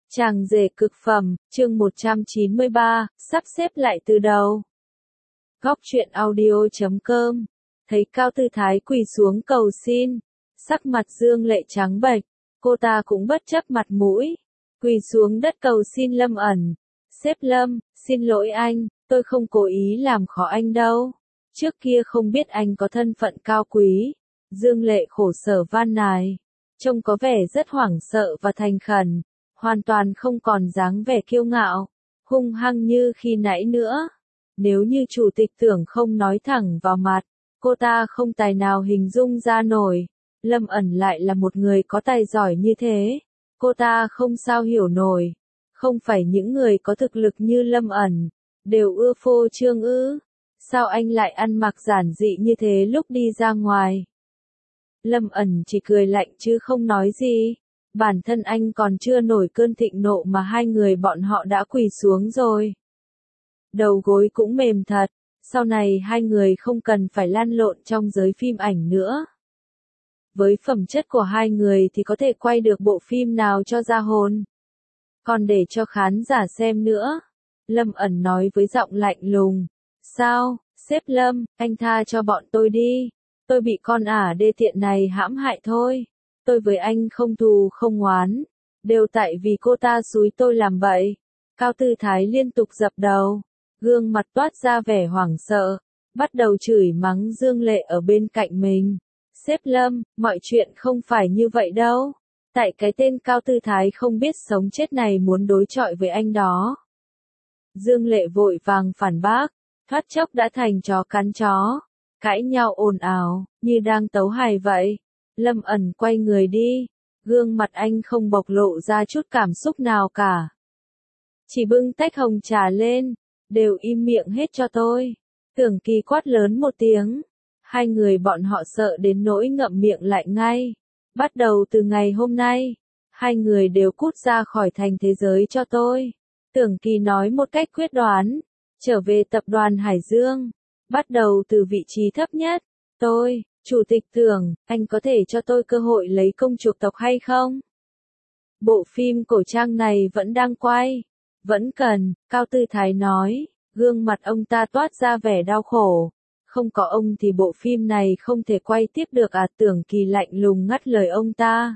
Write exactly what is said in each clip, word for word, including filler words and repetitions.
Chàng rể cực phẩm, chương một trăm chín mươi ba, sắp xếp lại từ đầu. Góc truyện audio chấm com, thấy Cao Tư Thái quỳ xuống cầu xin, sắc mặt Dương Lệ trắng bệch, cô ta cũng bất chấp mặt mũi, quỳ xuống đất cầu xin Lâm ẩn. Sếp Lâm, xin lỗi anh, tôi không cố ý làm khó anh đâu. Trước kia không biết anh có thân phận cao quý. Dương Lệ khổ sở van nài, trông có vẻ rất hoảng sợ và thành khẩn, hoàn toàn không còn dáng vẻ kiêu ngạo, hung hăng như khi nãy nữa. Nếu như chủ tịch Tưởng không nói thẳng vào mặt, cô ta không tài nào hình dung ra nổi. Lâm ẩn lại là một người có tài giỏi như thế. Cô ta không sao hiểu nổi. Không phải những người có thực lực như Lâm ẩn, đều ưa phô trương ư. Sao anh lại ăn mặc giản dị như thế lúc đi ra ngoài? Lâm ẩn chỉ cười lạnh chứ không nói gì. Bản thân anh còn chưa nổi cơn thịnh nộ mà hai người bọn họ đã quỳ xuống rồi. Đầu gối cũng mềm thật, sau này hai người không cần phải lăn lộn trong giới phim ảnh nữa. Với phẩm chất của hai người thì có thể quay được bộ phim nào cho ra hồn. Còn để cho khán giả xem nữa. Lâm ẩn nói với giọng lạnh lùng. Sao, sếp Lâm, anh tha cho bọn tôi đi. Tôi bị con ả đê tiện này hãm hại thôi. Tôi với anh không thù không oán. Đều tại vì cô ta xúi tôi làm vậy. Cao Tư Thái liên tục dập đầu. Gương mặt toát ra vẻ hoảng sợ. Bắt đầu chửi mắng Dương Lệ ở bên cạnh mình. Sếp Lâm, mọi chuyện không phải như vậy đâu. Tại cái tên Cao Tư Thái không biết sống chết này muốn đối chọi với anh đó. Dương Lệ vội vàng phản bác. Thoát chốc đã thành chó cắn chó. Cãi nhau ồn ào, như đang tấu hài vậy. Lâm ẩn quay người đi. Gương mặt anh không bộc lộ ra chút cảm xúc nào cả. Chỉ bưng tách hồng trà lên. Đều im miệng hết cho tôi. Tưởng Kỳ quát lớn một tiếng. Hai người bọn họ sợ đến nỗi ngậm miệng lại ngay. Bắt đầu từ ngày hôm nay, hai người đều cút ra khỏi thành thế giới cho tôi. Tưởng Kỳ nói một cách quyết đoán. Trở về tập đoàn Hải Dương. Bắt đầu từ vị trí thấp nhất. Tôi, Chủ tịch Tưởng, anh có thể cho tôi cơ hội lấy công chuộc tộc hay không? Bộ phim cổ trang này vẫn đang quay. Vẫn cần, Cao Tư Thái nói. Gương mặt ông ta toát ra vẻ đau khổ. Không có ông thì bộ phim này không thể quay tiếp được à? Tưởng Kỳ lạnh lùng ngắt lời ông ta.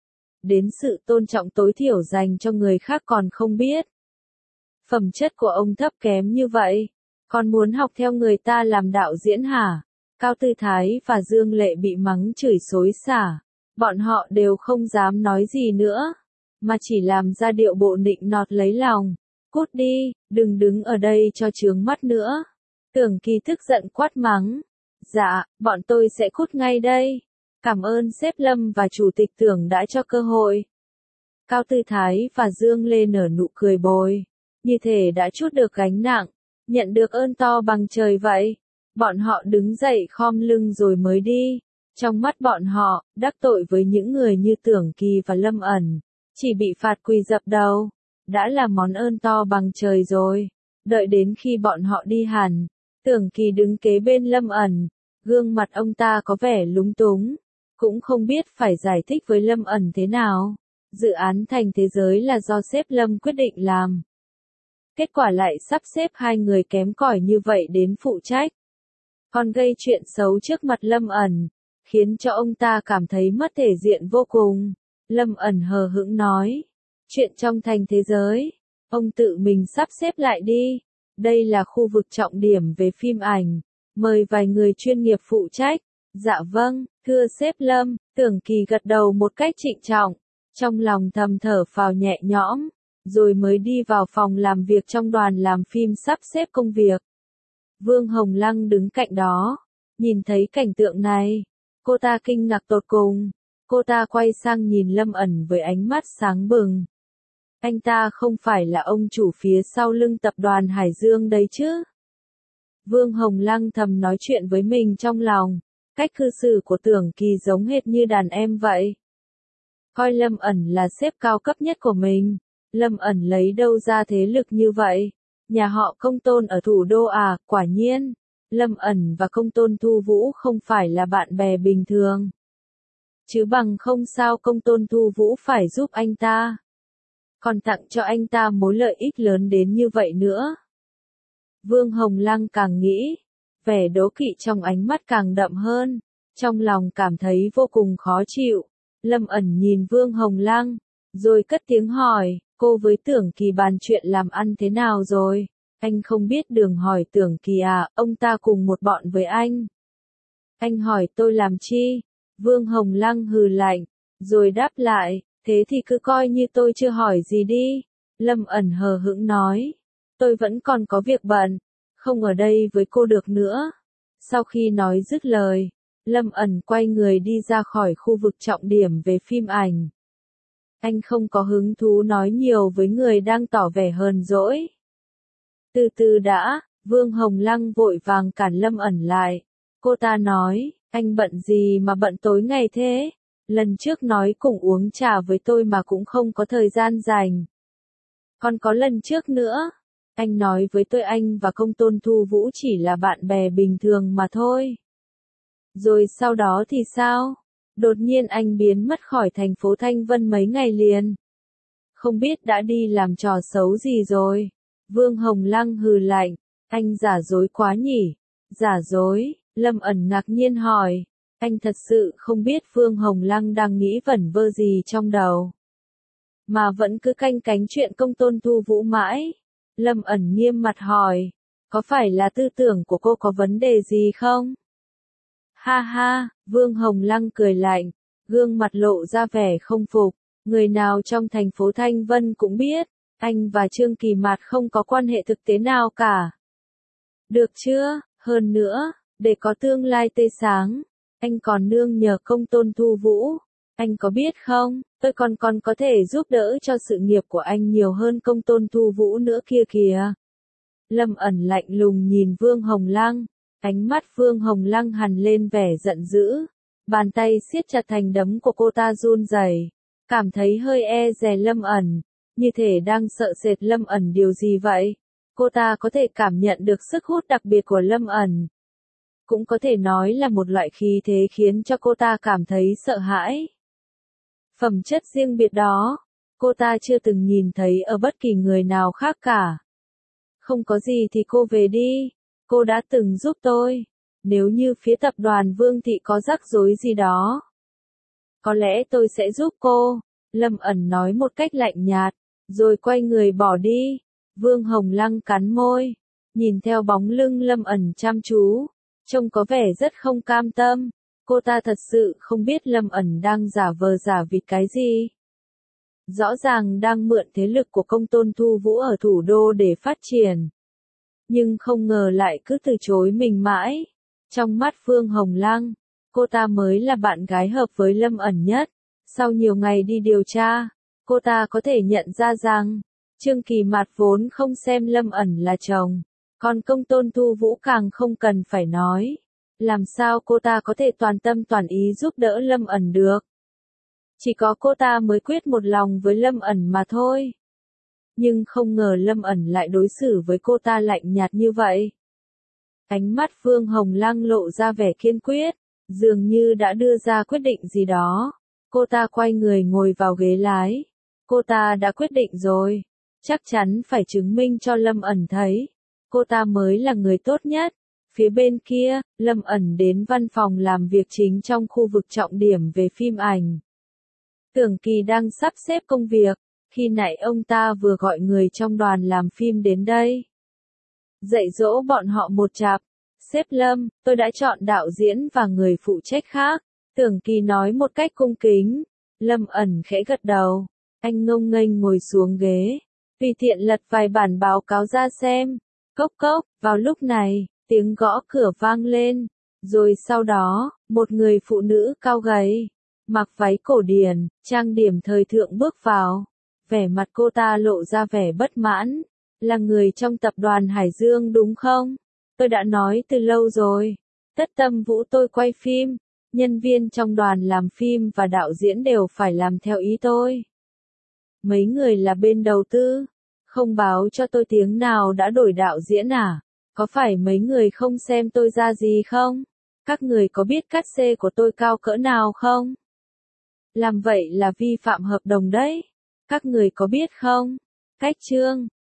Đến sự tôn trọng tối thiểu dành cho người khác còn không biết. Phẩm chất của ông thấp kém như vậy. Còn muốn học theo người ta làm đạo diễn hả? Cao Tư Thái và Dương Lệ bị mắng chửi xối xả. Bọn họ đều không dám nói gì nữa. Mà chỉ làm ra điệu bộ nịnh nọt lấy lòng. Cút đi, đừng đứng ở đây cho chướng mắt nữa. Tưởng Kỳ tức giận quát mắng. Dạ, bọn tôi sẽ cút ngay đây. Cảm ơn sếp Lâm và Chủ tịch Tưởng đã cho cơ hội. Cao Tư Thái và Dương Lê nở nụ cười bồi. Như thể đã trút được gánh nặng. Nhận được ơn to bằng trời vậy. Bọn họ đứng dậy khom lưng rồi mới đi. Trong mắt bọn họ, đắc tội với những người như Tưởng Kỳ và Lâm ẩn. Chỉ bị phạt quỳ dập đầu. Đã là món ơn to bằng trời rồi. Đợi đến khi bọn họ đi hẳn. Tưởng Kỳ đứng kế bên Lâm ẩn. Gương mặt ông ta có vẻ lúng túng. Cũng không biết phải giải thích với Lâm ẩn thế nào. Dự án thành thế giới là do sếp Lâm quyết định làm. Kết quả lại sắp xếp hai người kém cỏi như vậy đến phụ trách. Còn gây chuyện xấu trước mặt Lâm ẩn. Khiến cho ông ta cảm thấy mất thể diện vô cùng. Lâm ẩn hờ hững nói. Chuyện trong thành thế giới. Ông tự mình sắp xếp lại đi. Đây là khu vực trọng điểm về phim ảnh. Mời vài người chuyên nghiệp phụ trách. Dạ vâng, thưa sếp Lâm. Tưởng Kỳ gật đầu một cách trịnh trọng. Trong lòng thầm thở phào nhẹ nhõm. Rồi mới đi vào phòng làm việc trong đoàn làm phim sắp xếp công việc. Vương Hồng Lăng đứng cạnh đó. Nhìn thấy cảnh tượng này. Cô ta kinh ngạc tột cùng. Cô ta quay sang nhìn Lâm ẩn với ánh mắt sáng bừng. Anh ta không phải là ông chủ phía sau lưng tập đoàn Hải Dương đấy chứ? Vương Hồng Lăng thầm nói chuyện với mình trong lòng. Cách cư xử của Tưởng Kỳ giống hệt như đàn em vậy. Coi Lâm ẩn là sếp cao cấp nhất của mình. Lâm ẩn lấy đâu ra thế lực như vậy? Nhà họ Công Tôn ở thủ đô à? Quả nhiên. Lâm ẩn và Công Tôn Thu Vũ không phải là bạn bè bình thường. Chứ bằng không sao Công Tôn Thu Vũ phải giúp anh ta. còn tặng cho anh ta mối lợi ích lớn đến như vậy nữa. Vương Hồng Lăng càng nghĩ, vẻ đố kỵ trong ánh mắt càng đậm hơn, trong lòng cảm thấy vô cùng khó chịu. Lâm ẩn nhìn Vương Hồng Lăng, rồi cất tiếng hỏi, cô với Tưởng Kỳ bàn chuyện làm ăn thế nào rồi? Anh không biết đường hỏi Tưởng Kỳ à, ông ta cùng một bọn với anh. Anh hỏi tôi làm chi? Vương Hồng Lăng hừ lạnh, rồi đáp lại, thế thì cứ coi như tôi chưa hỏi gì đi. Lâm ẩn hờ hững nói, tôi vẫn còn có việc bận, không ở đây với cô được nữa. Sau khi nói dứt lời, Lâm ẩn quay người đi ra khỏi khu vực trọng điểm về phim ảnh. Anh không có hứng thú nói nhiều với người đang tỏ vẻ hờn dỗi. Từ từ đã, Vương Hồng Lăng vội vàng cản Lâm ẩn lại. Cô ta nói, anh bận gì mà bận tối ngày thế? Lần trước nói cùng uống trà với tôi mà cũng không có thời gian dành. Còn có lần trước nữa, anh nói với tôi anh và Công Tôn Thu Vũ chỉ là bạn bè bình thường mà thôi. Rồi sau đó thì sao? Đột nhiên anh biến mất khỏi thành phố Thanh Vân mấy ngày liền. Không biết đã đi làm trò xấu gì rồi. Vương Hồng Lăng hừ lạnh, anh giả dối quá nhỉ? Giả dối, Lâm ẩn ngạc nhiên hỏi, anh thật sự không biết Vương Hồng Lăng đang nghĩ vẩn vơ gì trong đầu. Mà vẫn cứ canh cánh chuyện Công Tôn Thu Vũ mãi. Lâm ẩn nghiêm mặt hỏi, có phải là tư tưởng của cô có vấn đề gì không? Ha ha, Vương Hồng Lăng cười lạnh, gương mặt lộ ra vẻ không phục, người nào trong thành phố Thanh Vân cũng biết, anh và Trương Kỳ Mạt không có quan hệ thực tế nào cả. Được chưa, hơn nữa, để có tương lai tươi sáng, anh còn nương nhờ Công Tôn Thu Vũ. Anh có biết không, tôi còn còn có thể giúp đỡ cho sự nghiệp của anh nhiều hơn Công Tôn Thu Vũ nữa kia kìa. Lâm ẩn lạnh lùng nhìn Vương Hồng Lăng, ánh mắt Vương Hồng Lăng hằn lên vẻ giận dữ, bàn tay siết chặt thành đấm của cô ta run rẩy, cảm thấy hơi e dè Lâm ẩn, như thể đang sợ sệt Lâm ẩn điều gì vậy. Cô ta có thể cảm nhận được sức hút đặc biệt của Lâm ẩn. Cũng có thể nói là một loại khí thế khiến cho cô ta cảm thấy sợ hãi. Phẩm chất riêng biệt đó, cô ta chưa từng nhìn thấy ở bất kỳ người nào khác cả. Không có gì thì cô về đi, cô đã từng giúp tôi. Nếu như phía tập đoàn Vương Thị có rắc rối gì đó, có lẽ tôi sẽ giúp cô. Lâm ẩn nói một cách lạnh nhạt, rồi quay người bỏ đi. Vương Hồng Lăng cắn môi, nhìn theo bóng lưng Lâm ẩn chăm chú, trông có vẻ rất không cam tâm. Cô ta thật sự không biết Lâm ẩn đang giả vờ giả vịt cái gì. Rõ ràng đang mượn thế lực của Công Tôn Thu Vũ ở thủ đô để phát triển. Nhưng không ngờ lại cứ từ chối mình mãi. Trong mắt Vương Hồng Lăng, cô ta mới là bạn gái hợp với Lâm ẩn nhất. Sau nhiều ngày đi điều tra, cô ta có thể nhận ra rằng, Trương Kỳ Mạt vốn không xem Lâm ẩn là chồng. Còn Công Tôn Thu Vũ càng không cần phải nói. Làm sao cô ta có thể toàn tâm toàn ý giúp đỡ Lâm ẩn được? Chỉ có cô ta mới quyết một lòng với Lâm ẩn mà thôi. Nhưng không ngờ Lâm ẩn lại đối xử với cô ta lạnh nhạt như vậy. Ánh mắt Vương Hồng Lăng lộ ra vẻ kiên quyết, dường như đã đưa ra quyết định gì đó. Cô ta quay người ngồi vào ghế lái. Cô ta đã quyết định rồi. Chắc chắn phải chứng minh cho Lâm ẩn thấy. Cô ta mới là người tốt nhất. Phía bên kia, Lâm ẩn đến văn phòng làm việc chính trong khu vực trọng điểm về phim ảnh. Tưởng Kỳ đang sắp xếp công việc, khi nãy ông ta vừa gọi người trong đoàn làm phim đến đây. Dạy dỗ bọn họ một chặp. Sếp Lâm, tôi đã chọn đạo diễn và người phụ trách khác. Tưởng Kỳ nói một cách cung kính. Lâm ẩn khẽ gật đầu. Anh ngông nghênh ngồi xuống ghế. Tùy tiện lật vài bản báo cáo ra xem. Cốc cốc, vào lúc này, tiếng gõ cửa vang lên. Rồi sau đó, một người phụ nữ cao gầy, mặc váy cổ điển, trang điểm thời thượng bước vào. Vẻ mặt cô ta lộ ra vẻ bất mãn. Là người trong tập đoàn Hải Dương đúng không? Tôi đã nói từ lâu rồi. Tất Tâm Vũ tôi quay phim. Nhân viên trong đoàn làm phim và đạo diễn đều phải làm theo ý tôi. Mấy người là bên đầu tư. Không báo cho tôi tiếng nào đã đổi đạo diễn à? Có phải mấy người không xem tôi ra gì không? Các người có biết cát xê của tôi cao cỡ nào không? Làm vậy là vi phạm hợp đồng đấy. Các người có biết không? Cách chương